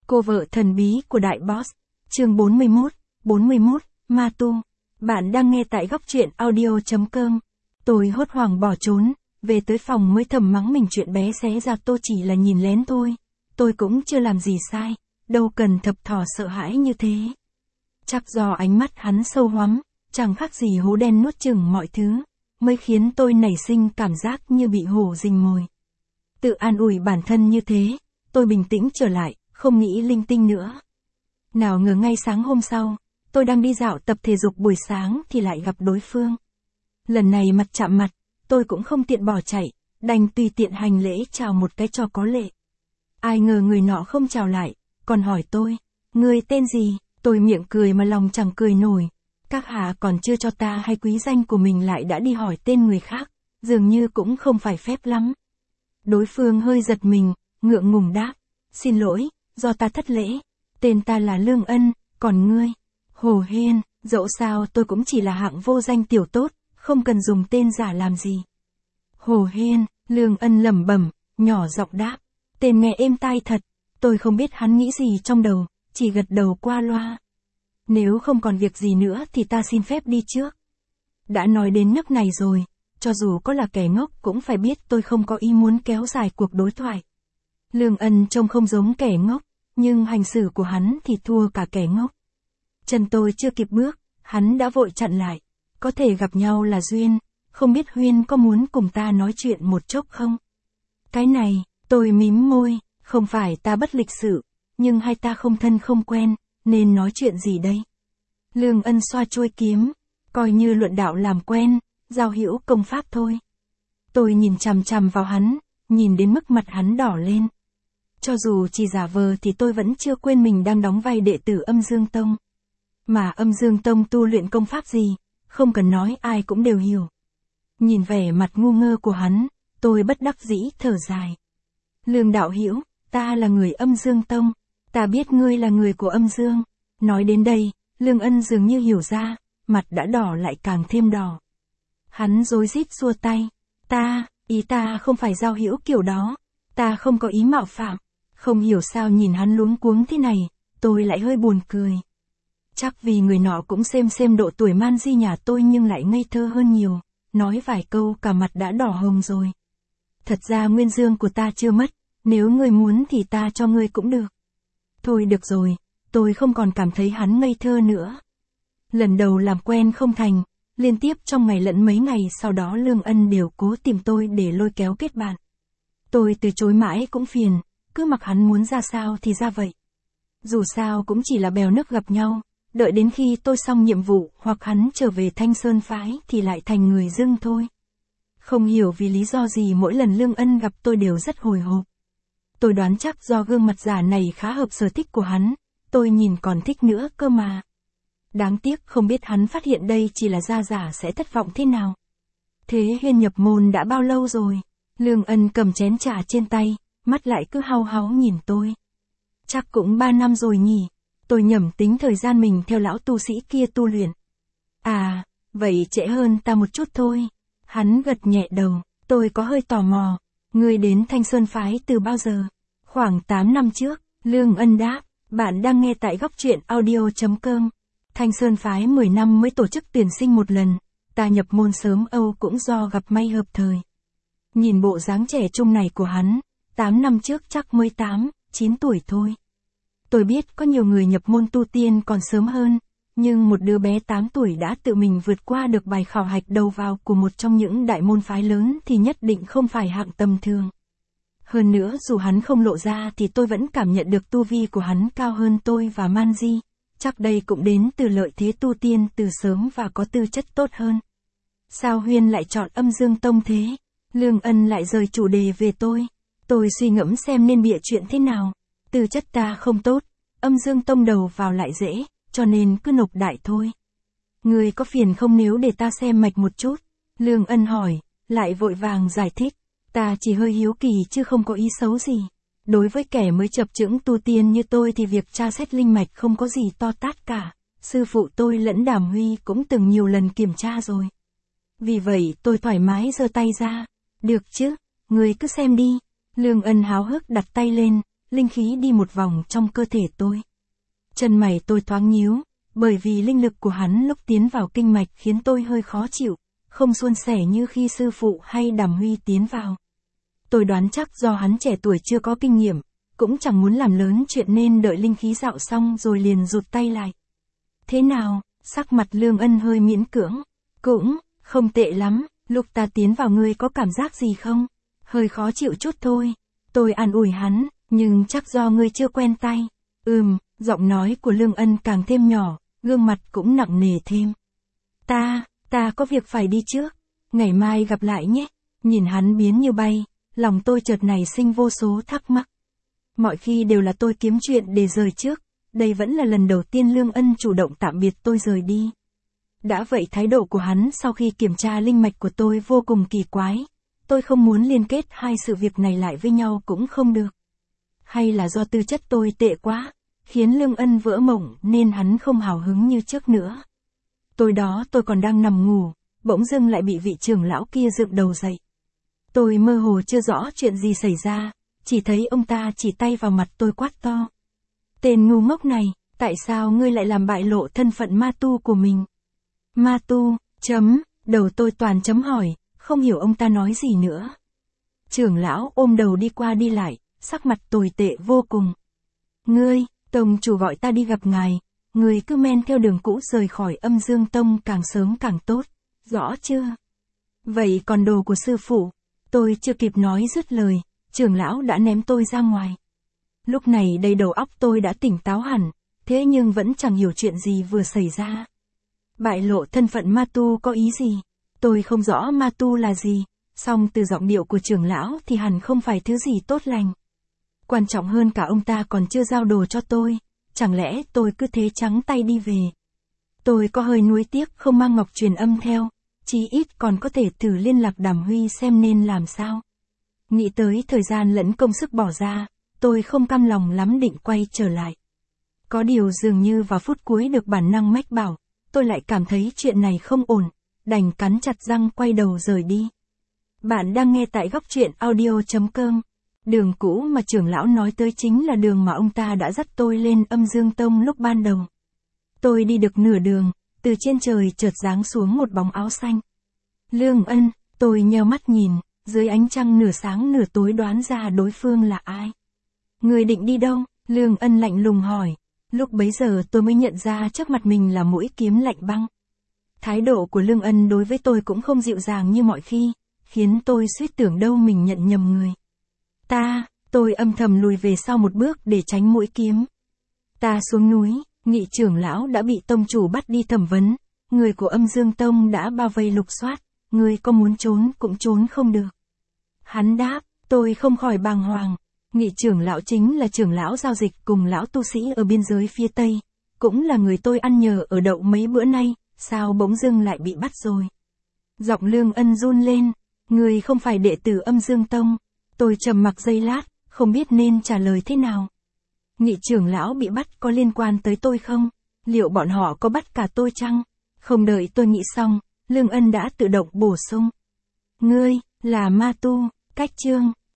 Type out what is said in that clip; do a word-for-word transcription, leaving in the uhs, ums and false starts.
Cô vợ thần bí của đại boss. Chương bốn mươi mốt, bốn mươi mốt, Ma Tu. Bạn đang nghe tại góc truyện audio chấm com. Tôi hốt hoảng bỏ trốn, về tới phòng mới thầm mắng mình chuyện bé xé ra tôi chỉ là nhìn lén thôi. Tôi cũng chưa làm gì sai, đâu cần thập thò sợ hãi như thế. Chắc do ánh mắt hắn sâu hoắm, chẳng khác gì hố đen nuốt chửng mọi thứ, mới khiến tôi nảy sinh cảm giác như bị hổ rình mồi. Tự an ủi bản thân như thế, tôi bình tĩnh trở lại, không nghĩ linh tinh nữa. Nào ngờ ngay sáng hôm sau, tôi đang đi dạo tập thể dục buổi sáng thì lại gặp đối phương. Lần này mặt chạm mặt, tôi cũng không tiện bỏ chạy, đành tùy tiện hành lễ chào một cái cho có lệ. Ai ngờ người nọ không chào lại, còn hỏi tôi, người tên gì? Tôi miệng cười mà lòng chẳng cười nổi. Các hạ còn chưa cho ta hay quý danh của mình lại đã đi hỏi tên người khác, dường như cũng không phải phép lắm. Đối phương hơi giật mình, ngượng ngùng đáp, xin lỗi, do ta thất lễ, tên ta là Lương Ân, còn ngươi? Hồ Hiên. Dẫu sao tôi cũng chỉ là hạng vô danh tiểu tốt, không cần dùng tên giả làm gì. Hồ Hiên. Lương Ân lẩm bẩm, nhỏ giọng đáp, tên nghe êm tai thật. Tôi không biết hắn nghĩ gì trong đầu, chỉ gật đầu qua loa. Nếu không còn việc gì nữa thì ta xin phép đi trước. Đã nói đến nước này rồi, cho dù có là kẻ ngốc cũng phải biết tôi không có ý muốn kéo dài cuộc đối thoại. Lương Ân trông không giống kẻ ngốc, nhưng hành xử của hắn thì thua cả kẻ ngốc. Chân tôi chưa kịp bước, hắn đã vội chặn lại. Có thể gặp nhau là duyên, không biết Huyên có muốn cùng ta nói chuyện một chốc không? Cái này, tôi mím môi, không phải ta bất lịch sự, nhưng hai ta không thân không quen, nên nói chuyện gì đây? Lương Ân xoa chuôi kiếm, coi như luận đạo làm quen, giao hữu công pháp thôi. Tôi nhìn chằm chằm vào hắn, nhìn đến mức mặt hắn đỏ lên. Cho dù chỉ giả vờ thì tôi vẫn chưa quên mình đang đóng vai đệ tử Âm Dương Tông. Mà Âm Dương Tông tu luyện công pháp gì, không cần nói ai cũng đều hiểu. Nhìn vẻ mặt ngu ngơ của hắn, tôi bất đắc dĩ thở dài. Lương đạo hữu, ta là người Âm Dương Tông, ta biết ngươi là người của Âm Dương. Nói đến đây, Lương Ân dường như hiểu ra, mặt đã đỏ lại càng thêm đỏ. Hắn rối rít xua tay, ta, ý ta không phải giao hữu kiểu đó, ta không có ý mạo phạm. Không hiểu sao nhìn hắn luống cuống thế này, tôi lại hơi buồn cười. Chắc vì người nọ cũng xem xem độ tuổi man di nhà tôi nhưng lại ngây thơ hơn nhiều, nói vài câu cả mặt đã đỏ hồng rồi. Thật ra nguyên dương của ta chưa mất, nếu ngươi muốn thì ta cho ngươi cũng được. Thôi được rồi, tôi không còn cảm thấy hắn ngây thơ nữa. Lần đầu làm quen không thành, liên tiếp trong ngày lẫn mấy ngày sau đó Lương Ân đều cố tìm tôi để lôi kéo kết bạn. Tôi từ chối mãi cũng phiền, cứ mặc hắn muốn ra sao thì ra vậy. Dù sao cũng chỉ là bèo nước gặp nhau, đợi đến khi tôi xong nhiệm vụ hoặc hắn trở về Thanh Sơn phái thì lại thành người dưng thôi. Không hiểu vì lý do gì mỗi lần Lương Ân gặp tôi đều rất hồi hộp. Tôi đoán chắc do gương mặt giả này khá hợp sở thích của hắn, tôi nhìn còn thích nữa cơ mà. Đáng tiếc không biết hắn phát hiện đây chỉ là da giả sẽ thất vọng thế nào. Thế Huyên nhập môn đã bao lâu rồi? Lương Ân cầm chén trà trên tay, mắt lại cứ hau háu nhìn tôi. Chắc cũng ba năm rồi nhỉ. Tôi nhẩm tính thời gian mình theo lão tu sĩ kia tu luyện. À, vậy trễ hơn ta một chút thôi. Hắn gật nhẹ đầu, tôi có hơi tò mò. Ngươi đến Thanh Sơn phái từ bao giờ? Khoảng tám năm trước, Lương Ân đáp. Bạn đang nghe tại góc truyện audio chấm com. Thanh Sơn phái mười năm mới tổ chức tuyển sinh một lần. Ta nhập môn sớm Âu cũng do gặp may hợp thời. Nhìn bộ dáng trẻ trung này của hắn, tám năm trước chắc mới tám, chín tuổi thôi. Tôi biết có nhiều người nhập môn tu tiên còn sớm hơn, nhưng một đứa bé tám tuổi đã tự mình vượt qua được bài khảo hạch đầu vào của một trong những đại môn phái lớn thì nhất định không phải hạng tầm thường. Hơn nữa dù hắn không lộ ra thì tôi vẫn cảm nhận được tu vi của hắn cao hơn tôi và Man Di, chắc đây cũng đến từ lợi thế tu tiên từ sớm và có tư chất tốt hơn. Sao Huyên lại chọn Âm Dương Tông thế? Lương Ân lại rời chủ đề về tôi. Tôi suy ngẫm xem nên bịa chuyện thế nào. Tư chất ta không tốt, Âm Dương Tông đầu vào lại dễ, cho nên cứ nộp đại thôi. Người có phiền không nếu để ta xem mạch một chút? Lương Ân hỏi, lại vội vàng giải thích. Ta chỉ hơi hiếu kỳ chứ không có ý xấu gì. Đối với kẻ mới chập chững tu tiên như tôi thì việc tra xét linh mạch không có gì to tát cả. Sư phụ tôi lẫn Đàm Huy cũng từng nhiều lần kiểm tra rồi. Vì vậy tôi thoải mái giơ tay ra. Được chứ, người cứ xem đi. Lương Ân háo hức đặt tay lên, linh khí đi một vòng trong cơ thể tôi. Chân mày tôi thoáng nhíu, bởi vì linh lực của hắn lúc tiến vào kinh mạch khiến tôi hơi khó chịu, không suôn sẻ như khi sư phụ hay Đàm Huy tiến vào. Tôi đoán chắc do hắn trẻ tuổi chưa có kinh nghiệm, cũng chẳng muốn làm lớn chuyện nên đợi linh khí dạo xong rồi liền rụt tay lại. Thế nào, sắc mặt Lương Ân hơi miễn cưỡng. Cũng, không tệ lắm, lúc ta tiến vào ngươi có cảm giác gì không? Hơi khó chịu chút thôi. Tôi an ủi hắn, nhưng chắc do ngươi chưa quen tay. Ừm, giọng nói của Lương Ân càng thêm nhỏ, gương mặt cũng nặng nề thêm. Ta, ta có việc phải đi trước. Ngày mai gặp lại nhé. Nhìn hắn biến như bay, lòng tôi chợt nảy sinh vô số thắc mắc. Mọi khi đều là tôi kiếm chuyện để rời trước, đây vẫn là lần đầu tiên Lương Ân chủ động tạm biệt tôi rời đi. Đã vậy thái độ của hắn sau khi kiểm tra linh mạch của tôi vô cùng kỳ quái. Tôi không muốn liên kết hai sự việc này lại với nhau cũng không được. Hay là do tư chất tôi tệ quá, khiến Lương Ân vỡ mộng nên hắn không hào hứng như trước nữa. Tối đó tôi còn đang nằm ngủ, bỗng dưng lại bị vị trưởng lão kia dựng đầu dậy. Tôi mơ hồ chưa rõ chuyện gì xảy ra, chỉ thấy ông ta chỉ tay vào mặt tôi quát to. Tên ngu ngốc này, tại sao ngươi lại làm bại lộ thân phận ma tu của mình? Ma tu, chấm, đầu tôi toàn chấm hỏi, không hiểu ông ta nói gì nữa. Trưởng lão ôm đầu đi qua đi lại, sắc mặt tồi tệ vô cùng. Ngươi, tông chủ gọi ta đi gặp ngài, ngươi cứ men theo đường cũ rời khỏi Âm Dương Tông càng sớm càng tốt, rõ chưa? Vậy còn đồ của sư phụ, tôi chưa kịp nói dứt lời, trưởng lão đã ném tôi ra ngoài. Lúc này đầy đầu óc tôi đã tỉnh táo hẳn, thế nhưng vẫn chẳng hiểu chuyện gì vừa xảy ra. Bại lộ thân phận ma tu có ý gì? Tôi không rõ ma tu là gì, song từ giọng điệu của trưởng lão thì hẳn không phải thứ gì tốt lành. Quan trọng hơn cả ông ta còn chưa giao đồ cho tôi, chẳng lẽ tôi cứ thế trắng tay đi về? Tôi có hơi nuối tiếc không mang ngọc truyền âm theo, chí ít còn có thể thử liên lạc Đàm Huy xem nên làm sao. Nghĩ tới thời gian lẫn công sức bỏ ra, tôi không cam lòng lắm định quay trở lại. Có điều dường như vào phút cuối được bản năng mách bảo, tôi lại cảm thấy chuyện này không ổn, đành cắn chặt răng quay đầu rời đi. Bạn đang nghe tại góc truyện audio chấm com. Đường cũ mà trưởng lão nói tới chính là đường mà ông ta đã dắt tôi lên Âm Dương Tông lúc ban đầu. Tôi đi được nửa đường, từ trên trời chợt giáng xuống một bóng áo xanh. Lương Ân, tôi nheo mắt nhìn, dưới ánh trăng nửa sáng nửa tối đoán ra đối phương là ai. Người định đi đâu? Lương Ân lạnh lùng hỏi. Lúc bấy giờ tôi mới nhận ra trước mặt mình là mũi kiếm lạnh băng. Thái độ của Lương Ân đối với tôi cũng không dịu dàng như mọi khi, khiến tôi suýt tưởng đâu mình nhận nhầm người. Ta, tôi âm thầm lùi về sau một bước để tránh mũi kiếm. Ta xuống núi, Nghị trưởng lão đã bị tông chủ bắt đi thẩm vấn, người của Âm Dương Tông đã bao vây lục soát, người có muốn trốn cũng trốn không được. Hắn đáp, tôi không khỏi bàng hoàng. Nghị trưởng lão chính là trưởng lão giao dịch cùng lão tu sĩ ở biên giới phía Tây, cũng là người tôi ăn nhờ ở đậu mấy bữa nay, sao bỗng dưng lại bị bắt rồi. Giọng Lương Ân run lên, người không phải đệ tử Âm Dương Tông. Tôi trầm mặc giây lát, không biết nên trả lời thế nào. Nghị trưởng lão bị bắt có liên quan tới tôi không? Liệu bọn họ có bắt cả tôi chăng? Không đợi tôi nghĩ xong, Lương Ân đã tự động bổ sung. Ngươi, là ma tu, cách chương.